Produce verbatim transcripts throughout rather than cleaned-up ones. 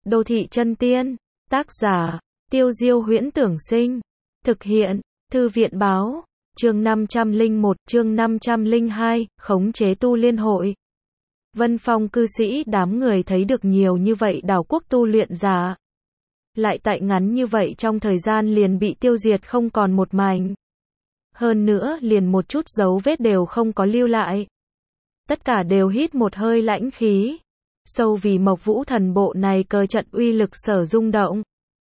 Đô thị chân tiên. Tác giả, Tiêu Diêu Huyễn Tưởng Sinh. Thực hiện, Thư viện Báo. Chương năm trăm lẻ một, chương năm trăm lẻ hai, khống chế tu liên hội. Vân Phong cư sĩ đám người thấy được nhiều như vậy đảo quốc tu luyện giả. Lại tại ngắn như vậy trong thời gian liền bị tiêu diệt không còn một mảnh. Hơn nữa liền một chút dấu vết đều không có lưu lại. Tất cả đều hít một hơi lãnh khí. Sâu vì Mộc Vũ Thần bộ này cờ trận uy lực sở rung động.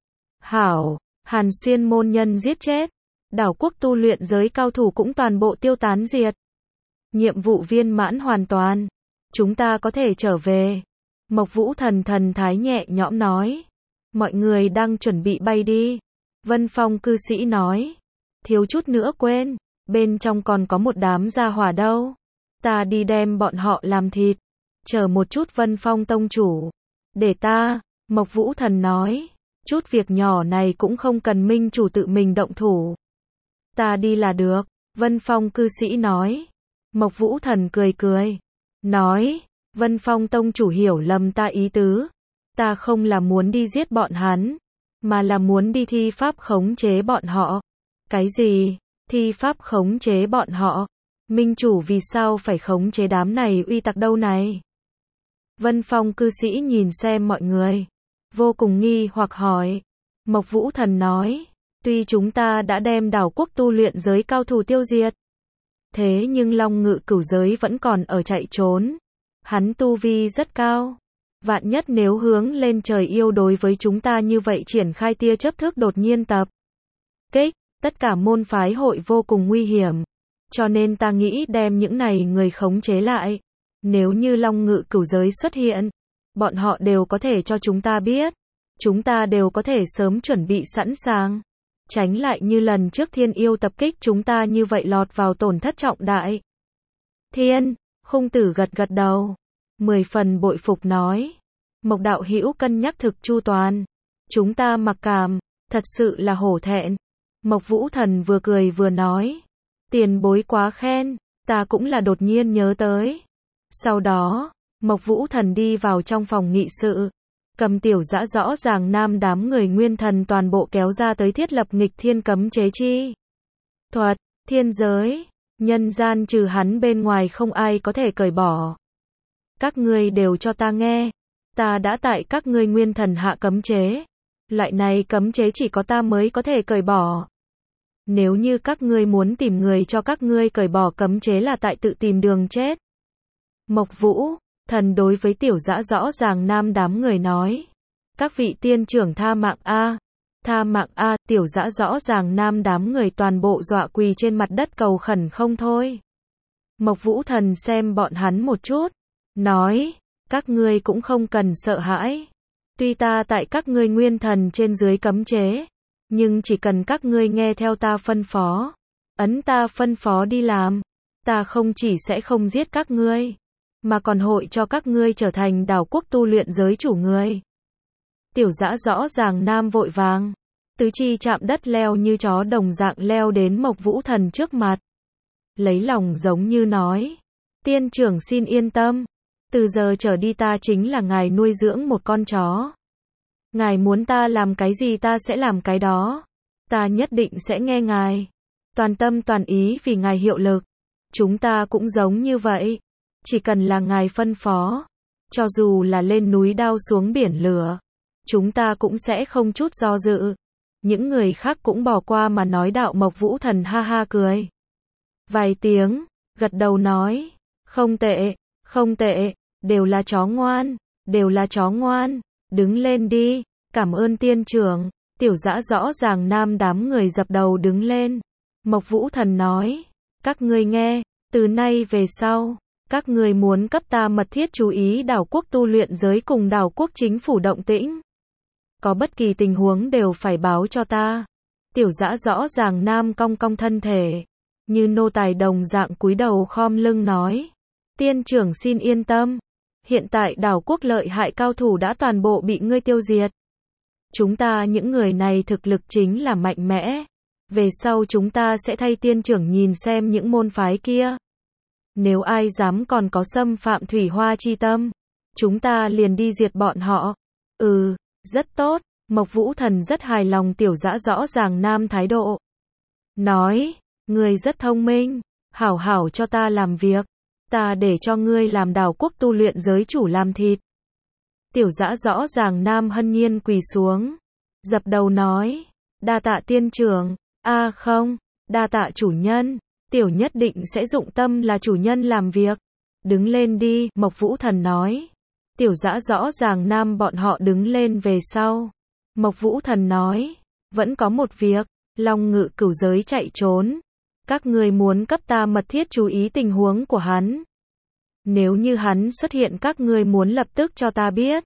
Hảo, Hàn Xuyên môn nhân giết chết. Đảo quốc tu luyện giới cao thủ cũng toàn bộ tiêu tán diệt. Nhiệm vụ viên mãn hoàn toàn. Chúng ta có thể trở về. Mộc Vũ Thần thần thái nhẹ nhõm nói. Mọi người đang chuẩn bị bay đi. Vân Phong cư sĩ nói. Thiếu chút nữa quên. Bên trong còn có một đám gia hỏa đâu. Ta đi đem bọn họ làm thịt. Chờ một chút Vân Phong tông chủ. Để ta, Mộc Vũ Thần nói. Chút việc nhỏ này cũng không cần minh chủ tự mình động thủ. Ta đi là được. Vân Phong cư sĩ nói. Mộc Vũ Thần cười cười. Nói. Vân Phong tông chủ hiểu lầm ta ý tứ. Ta không là muốn đi giết bọn hắn. Mà là muốn đi thi pháp khống chế bọn họ. Cái gì? Thi pháp khống chế bọn họ? Minh chủ vì sao phải khống chế đám này uy tặc đâu này? Vân Phong cư sĩ nhìn xem mọi người. Vô cùng nghi hoặc hỏi. Mộc Vũ Thần nói. Tuy chúng ta đã đem đảo quốc tu luyện giới cao thủ tiêu diệt. Thế nhưng Long Ngự Cửu giới vẫn còn ở chạy trốn. Hắn tu vi rất cao. Vạn nhất nếu hướng lên trời yêu đối với chúng ta như vậy triển khai tia chớp thức đột nhiên tập kích, tất cả môn phái hội vô cùng nguy hiểm. Cho nên ta nghĩ đem những này người khống chế lại. Nếu như Long Ngự Cửu giới xuất hiện, bọn họ đều có thể cho chúng ta biết. Chúng ta đều có thể sớm chuẩn bị sẵn sàng. Tránh lại như lần trước thiên yêu tập kích chúng ta như vậy lọt vào tổn thất trọng đại. Thiên, Khung Tử gật gật đầu. Mười phần bội phục nói. Mộc đạo hữu cân nhắc thực chu toàn. Chúng ta mặc cảm, thật sự là hổ thẹn. Mộc Vũ Thần vừa cười vừa nói. Tiền bối quá khen, ta cũng là đột nhiên nhớ tới. Sau đó, Mộc Vũ Thần đi vào trong phòng nghị sự. Cầm tiểu dã rõ ràng nam đám người nguyên thần toàn bộ kéo ra tới thiết lập nghịch thiên cấm chế chi thuật, thiên giới, nhân gian trừ hắn bên ngoài không ai có thể cởi bỏ. Các ngươi đều cho ta nghe, ta đã tại các ngươi nguyên thần hạ cấm chế. Loại này cấm chế chỉ có ta mới có thể cởi bỏ. Nếu như các ngươi muốn tìm người cho các ngươi cởi bỏ cấm chế là tại tự tìm đường chết. Mộc Vũ Thần đối với tiểu dã rõ ràng nam đám người nói. Các vị tiên trưởng tha mạng a, tha mạng a, tiểu dã rõ ràng nam đám người toàn bộ dọa quỳ trên mặt đất cầu khẩn không thôi. Mộc Vũ Thần xem bọn hắn một chút, nói, các ngươi cũng không cần sợ hãi. Tuy ta tại các ngươi nguyên thần trên dưới cấm chế, nhưng chỉ cần các ngươi nghe theo ta phân phó, ấn ta phân phó đi làm, ta không chỉ sẽ không giết các ngươi, mà còn hội cho các ngươi trở thành đảo quốc tu luyện giới chủ người. Tiểu dã rõ ràng nam vội vàng, tứ chi chạm đất leo như chó đồng dạng leo đến Mộc Vũ Thần trước mặt. Lấy lòng giống như nói, tiên trưởng xin yên tâm, từ giờ trở đi ta chính là ngài nuôi dưỡng một con chó. Ngài muốn ta làm cái gì ta sẽ làm cái đó. Ta nhất định sẽ nghe ngài. Toàn tâm toàn ý vì ngài hiệu lực. Chúng ta cũng giống như vậy. Chỉ cần là ngài phân phó. Cho dù là lên núi đao xuống biển lửa. Chúng ta cũng sẽ không chút do dự. Những người khác cũng bỏ qua mà nói đạo. Mộc Vũ Thần ha ha cười. Vài tiếng, gật đầu nói. Không tệ, không tệ, đều là chó ngoan, đều là chó ngoan. Đứng lên đi, cảm ơn tiên trưởng. Tiểu dã rõ ràng nam đám người dập đầu đứng lên. Mộc Vũ Thần nói. Các ngươi nghe, từ nay về sau, các ngươi muốn cấp ta mật thiết chú ý đảo quốc tu luyện giới cùng đảo quốc chính phủ động tĩnh. Có bất kỳ tình huống đều phải báo cho ta. Tiểu dã rõ ràng nam cong cong thân thể, như nô tài đồng dạng cúi đầu khom lưng nói. Tiên trưởng xin yên tâm. Hiện tại đảo quốc lợi hại cao thủ đã toàn bộ bị ngươi tiêu diệt. Chúng ta những người này thực lực chính là mạnh mẽ. Về sau chúng ta sẽ thay tiên trưởng nhìn xem những môn phái kia. Nếu ai dám còn có xâm phạm thủy hoa chi tâm, chúng ta liền đi diệt bọn họ. Ừ, Rất tốt, Mộc Vũ Thần rất hài lòng Tiểu Dã rõ ràng nam thái độ. Nói, ngươi rất thông minh, hảo hảo cho ta làm việc, ta để cho ngươi làm đảo quốc tu luyện giới chủ làm thịt. Tiểu Dã rõ ràng nam hân nhiên quỳ xuống, dập đầu nói, đa tạ tiên trưởng, a không, đa tạ chủ nhân, tiểu nhất định sẽ dụng tâm là chủ nhân làm việc. Đứng lên đi, Mộc Vũ Thần nói. Tiểu Dã rõ ràng nam bọn họ đứng lên về sau. Mộc Vũ Thần nói, vẫn có một việc, Long Ngự Cửu giới chạy trốn. Các ngươi muốn cấp ta mật thiết chú ý tình huống của hắn. Nếu như hắn xuất hiện các ngươi muốn lập tức cho ta biết.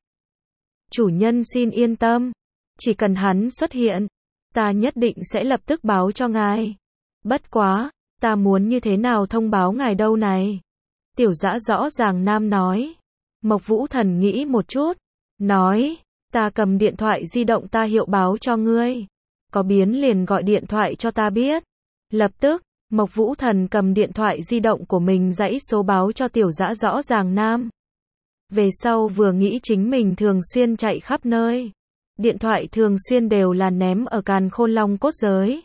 Chủ nhân xin yên tâm, chỉ cần hắn xuất hiện, ta nhất định sẽ lập tức báo cho ngài. Bất quá, ta muốn như thế nào thông báo ngài đâu này? Tiểu Dã rõ ràng nam nói. Mộc Vũ Thần nghĩ một chút, nói, ta cầm điện thoại di động ta hiệu báo cho ngươi. Có biến liền gọi điện thoại cho ta biết. Lập tức, Mộc Vũ Thần cầm điện thoại di động của mình dãy số báo cho Tiểu Dã rõ ràng nam. Về sau vừa nghĩ chính mình thường xuyên chạy khắp nơi. Điện thoại thường xuyên đều là ném ở Càn Khôn Long cốt giới.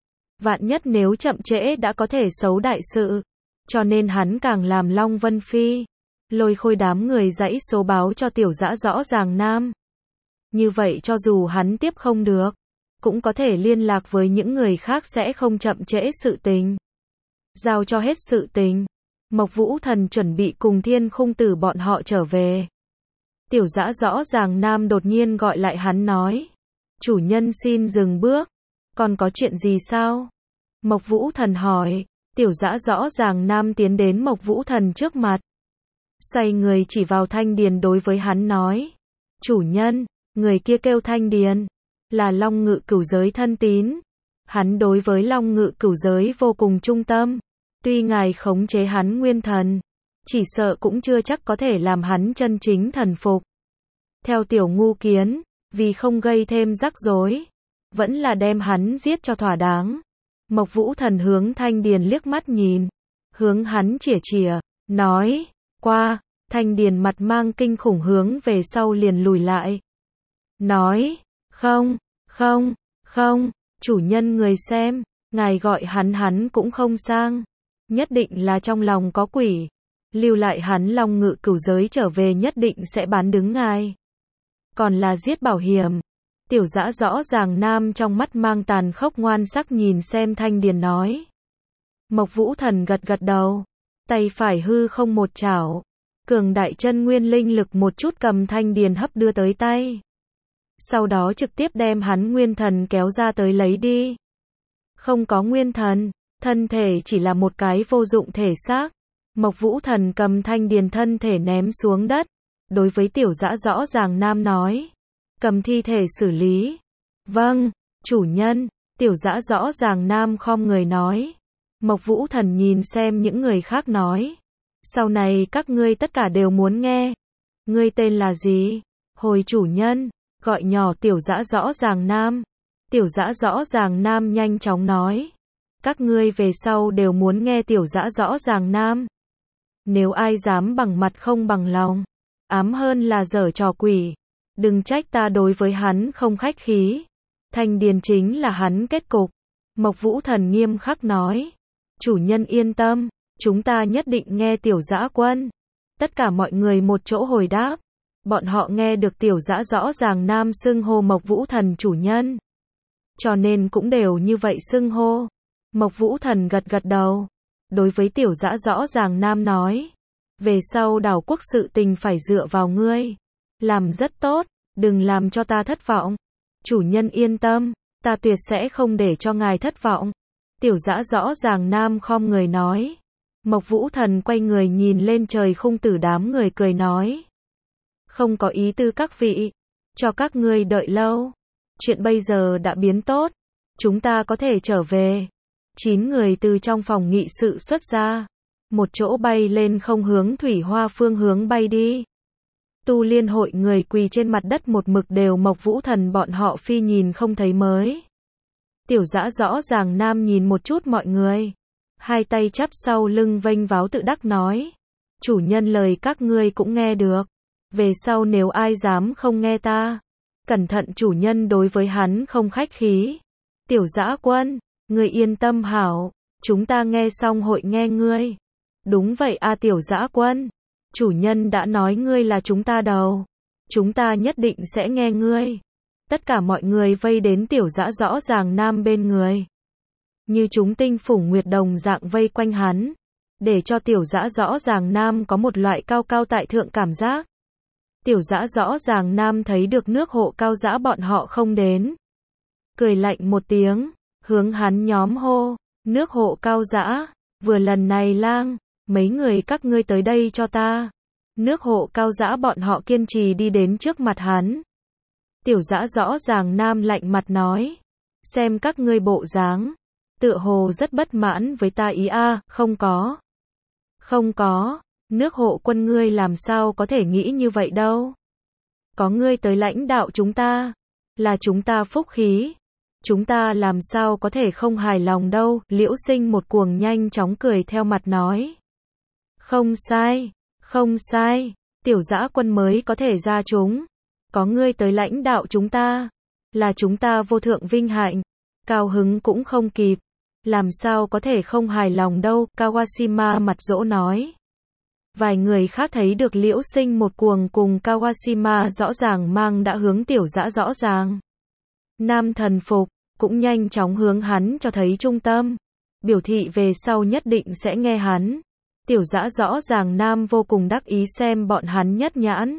Vạn nhất nếu chậm trễ đã có thể xấu đại sự. Cho nên hắn càng làm Long Vân Phi. Lôi khôi đám người dãy số báo cho Tiểu Dã rõ ràng nam. Như vậy cho dù hắn tiếp không được, cũng có thể liên lạc với những người khác sẽ không chậm trễ sự tình. Giao cho hết sự tình. Mộc Vũ Thần chuẩn bị cùng Thiên Khung Tử bọn họ trở về. Tiểu Dã rõ ràng nam đột nhiên gọi lại hắn nói. Chủ nhân xin dừng bước. Còn có chuyện gì sao? Mộc Vũ Thần hỏi. Tiểu Dã rõ ràng nam tiến đến Mộc Vũ Thần trước mặt. Xoay người chỉ vào Thanh Điền đối với hắn nói. Chủ nhân, người kia kêu Thanh Điền. Là Long Ngự Cửu giới thân tín. Hắn đối với Long Ngự Cửu giới vô cùng trung tâm. Tuy ngài khống chế hắn nguyên thần, chỉ sợ cũng chưa chắc có thể làm hắn chân chính thần phục. Theo tiểu ngu kiến, vì không gây thêm rắc rối, vẫn là đem hắn giết cho thỏa đáng. Mộc Vũ Thần hướng Thanh Điền liếc mắt nhìn, hướng hắn chỉa chỉa, nói, qua, Thanh Điền mặt mang kinh khủng hướng về sau liền lùi lại. Nói, không, không, không, chủ nhân người xem, ngài gọi hắn hắn cũng không sang. Nhất định là trong lòng có quỷ. Lưu lại hắn Long Ngự Cửu giới trở về nhất định sẽ bán đứng ngài. Còn là giết bảo hiểm. Tiểu Dã rõ ràng nam trong mắt mang tàn khốc ngoan sắc nhìn xem Thanh Điền nói. Mộc Vũ Thần gật gật đầu. Tay phải hư không một chảo. Cường đại chân nguyên linh lực một chút cầm Thanh Điền hấp đưa tới tay. Sau đó trực tiếp đem hắn nguyên thần kéo ra tới lấy đi. Không có nguyên thần. Thân thể chỉ là một cái vô dụng thể xác. Mộc Vũ Thần cầm Thanh Điền thân thể ném xuống đất. Đối với Tiểu Dã rõ ràng nam nói. Cầm thi thể xử lý. Vâng, chủ nhân. Tiểu Dã rõ ràng nam khom người nói. Mộc Vũ Thần nhìn xem những người khác nói. Sau này các ngươi tất cả đều muốn nghe. Ngươi tên là gì? Hồi chủ nhân. Gọi nhỏ Tiểu Dã rõ ràng nam. Tiểu Dã rõ ràng nam nhanh chóng nói. Các ngươi về sau đều muốn nghe Tiểu Dã rõ ràng nam. Nếu ai dám bằng mặt không bằng lòng, ám hơn là giở trò quỷ. Đừng trách ta đối với hắn không khách khí. Thanh Điền chính là hắn kết cục. Mộc Vũ Thần nghiêm khắc nói. Chủ nhân yên tâm, chúng ta nhất định nghe Tiểu Dã quân. Tất cả mọi người một chỗ hồi đáp. Bọn họ nghe được Tiểu Dã rõ ràng nam xưng hô Mộc Vũ Thần chủ nhân. Cho nên cũng đều như vậy xưng hô. Mộc Vũ Thần gật gật đầu. Đối với Tiểu Dã rõ ràng nam nói. Về sau đảo quốc sự tình phải dựa vào ngươi. Làm rất tốt, đừng làm cho ta thất vọng. Chủ nhân yên tâm, ta tuyệt sẽ không để cho ngài thất vọng. Tiểu Dã rõ ràng nam khom người nói. Mộc Vũ Thần quay người nhìn lên trời Khung Tử đám người cười nói. Không có ý tư các vị, cho các ngươi đợi lâu. Chuyện bây giờ đã biến tốt, chúng ta có thể trở về. Chín người từ trong phòng nghị sự xuất ra, một chỗ bay lên không hướng Thủy Hoa phương hướng bay đi. Tu Liên hội người quỳ trên mặt đất một mực đều Mộc Vũ Thần bọn họ phi nhìn không thấy mới. Tiểu Dã rõ ràng nam nhìn một chút mọi người, hai tay chắp sau lưng vênh váo tự đắc nói. Chủ nhân lời các ngươi cũng nghe được. Về sau nếu ai dám không nghe ta, Cẩn thận chủ nhân đối với hắn không khách khí. Tiểu Dã Quân, ngươi yên tâm hảo, chúng ta nghe xong hội nghe ngươi. Đúng vậy a Tiểu Dã Quân, chủ nhân đã nói ngươi là chúng ta đầu. Chúng ta nhất định sẽ nghe ngươi. Tất cả mọi người vây đến Tiểu Dã Rõ Ràng Nam bên người. Như chúng tinh phủng nguyệt đồng dạng vây quanh hắn. Để cho Tiểu Dã Rõ Ràng Nam có một loại cao cao tại thượng cảm giác. Tiểu Dã Rõ Ràng Nam thấy được nước hộ Cao Dã bọn họ không đến. Cười lạnh một tiếng, hướng hắn nhóm hô, nước hộ Cao Dã, vừa lần này lang, mấy người các ngươi tới đây cho ta. Nước hộ Cao Dã bọn họ kiên trì đi đến trước mặt hắn. Tiểu Dã Rõ Ràng Nam lạnh mặt nói, xem các ngươi bộ dáng, tựa hồ rất bất mãn với ta ý a, không có. Không có, nước hộ quân ngươi làm sao có thể nghĩ như vậy đâu. Có ngươi tới lãnh đạo chúng ta, là chúng ta phúc khí. Chúng ta làm sao có thể không hài lòng đâu, Liễu Sinh một cuồng nhanh chóng cười theo mặt nói. Không sai, không sai, Tiểu Dã Quân mới có thể ra chúng. Có ngươi tới lãnh đạo chúng ta, là chúng ta vô thượng vinh hạnh, cao hứng cũng không kịp. Làm sao có thể không hài lòng đâu, Kawashima mặt dỗ nói. Vài người khác thấy được Liễu Sinh một cuồng cùng Kawashima rõ ràng mang đã hướng Tiểu Dã Rõ Ràng Nam thần phục, cũng nhanh chóng hướng hắn cho thấy trung tâm, biểu thị về sau nhất định sẽ nghe hắn. Tiểu Dã Rõ Ràng Nam vô cùng đắc ý xem bọn hắn nhất nhãn.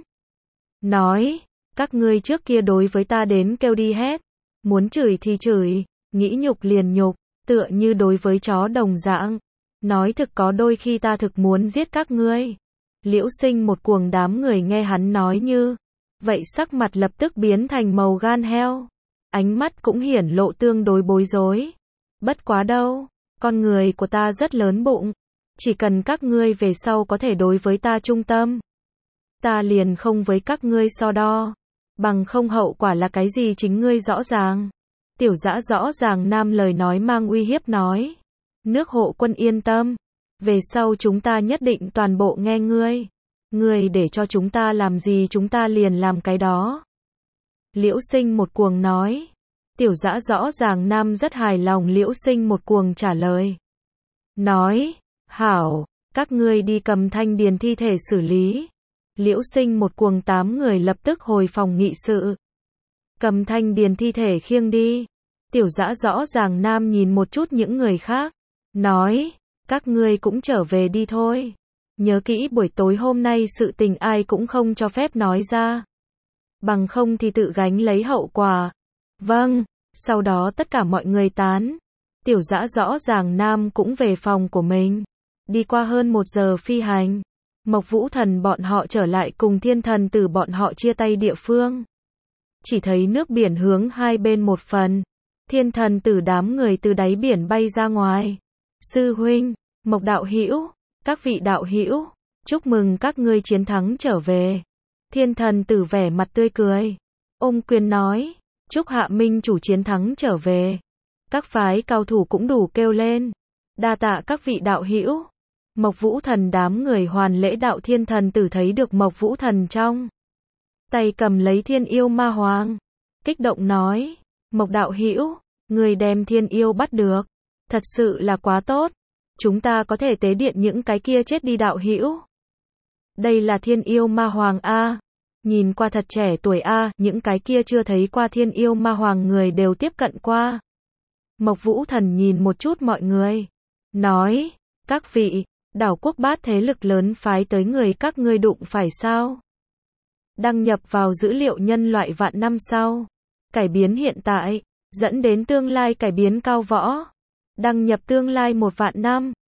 Nói, các ngươi trước kia đối với ta đến kêu đi hết, muốn chửi thì chửi, nghĩ nhục liền nhục, tựa như đối với chó đồng dạng. Nói thực có đôi khi ta thực muốn giết các ngươi. Liễu Sinh một cuồng đám người nghe hắn nói như vậy sắc mặt lập tức biến thành màu gan heo. Ánh mắt cũng hiển lộ tương đối bối rối. Bất quá đâu, con người của ta rất lớn bụng. Chỉ cần các ngươi về sau có thể đối với ta trung tâm, ta liền không với các ngươi so đo. Bằng không hậu quả là cái gì chính ngươi rõ ràng. Tiểu Dã Rõ Ràng Nam lời nói mang uy hiếp nói. Nước hộ quân yên tâm. Về sau chúng ta nhất định toàn bộ nghe ngươi. Ngươi để cho chúng ta làm gì chúng ta liền làm cái đó. Liễu Sinh một cuồng nói. Tiểu Dã Rõ Ràng Nam rất hài lòng Liễu Sinh một cuồng trả lời. Nói, hảo, các ngươi đi cầm Thanh Điền thi thể xử lý. Liễu Sinh một cuồng tám người lập tức hồi phòng nghị sự. Cầm Thanh Điền thi thể khiêng đi. Tiểu Dã Rõ Ràng Nam nhìn một chút những người khác. Nói, các ngươi cũng trở về đi thôi. Nhớ kỹ buổi tối hôm nay sự tình ai cũng không cho phép nói ra. Bằng không thì tự gánh lấy hậu quả. Vâng, sau đó tất cả mọi người tán. Tiểu Dã Rõ Ràng Nam cũng về phòng của mình. Đi qua hơn một giờ phi hành. Mộc Vũ Thần bọn họ trở lại cùng Thiên Thần Tử bọn họ chia tay địa phương. Chỉ thấy nước biển hướng hai bên một phần. Thiên Thần Tử đám người từ đáy biển bay ra ngoài. Sư huynh, Mộc đạo hữu, các vị đạo hữu, chúc mừng các ngươi chiến thắng trở về. Thiên Thần Tử vẻ mặt tươi cười, ôm quyền nói, chúc Hạ Minh chủ chiến thắng trở về. Các phái cao thủ cũng đủ kêu lên, đa tạ các vị đạo hữu. Mộc Vũ Thần đám người hoàn lễ đạo. Thiên Thần Tử thấy được Mộc Vũ Thần trong tay cầm lấy Thiên Yêu Ma Hoàng, kích động nói, Mộc đạo hữu, người đem Thiên Yêu bắt được, thật sự là quá tốt. Chúng ta có thể tế điện những cái kia chết đi đạo hữu. Đây là Thiên Yêu Ma Hoàng a, nhìn qua thật trẻ tuổi a, những cái kia chưa thấy qua Thiên Yêu Ma Hoàng người đều tiếp cận qua. Mộc Vũ Thần nhìn một chút mọi người, nói, các vị, đảo quốc bát thế lực lớn phái tới người các ngươi đụng phải sao? Đăng nhập vào dữ liệu nhân loại vạn năm sau, cải biến hiện tại, dẫn đến tương lai cải biến cao võ. Đăng nhập tương lai một vạn năm.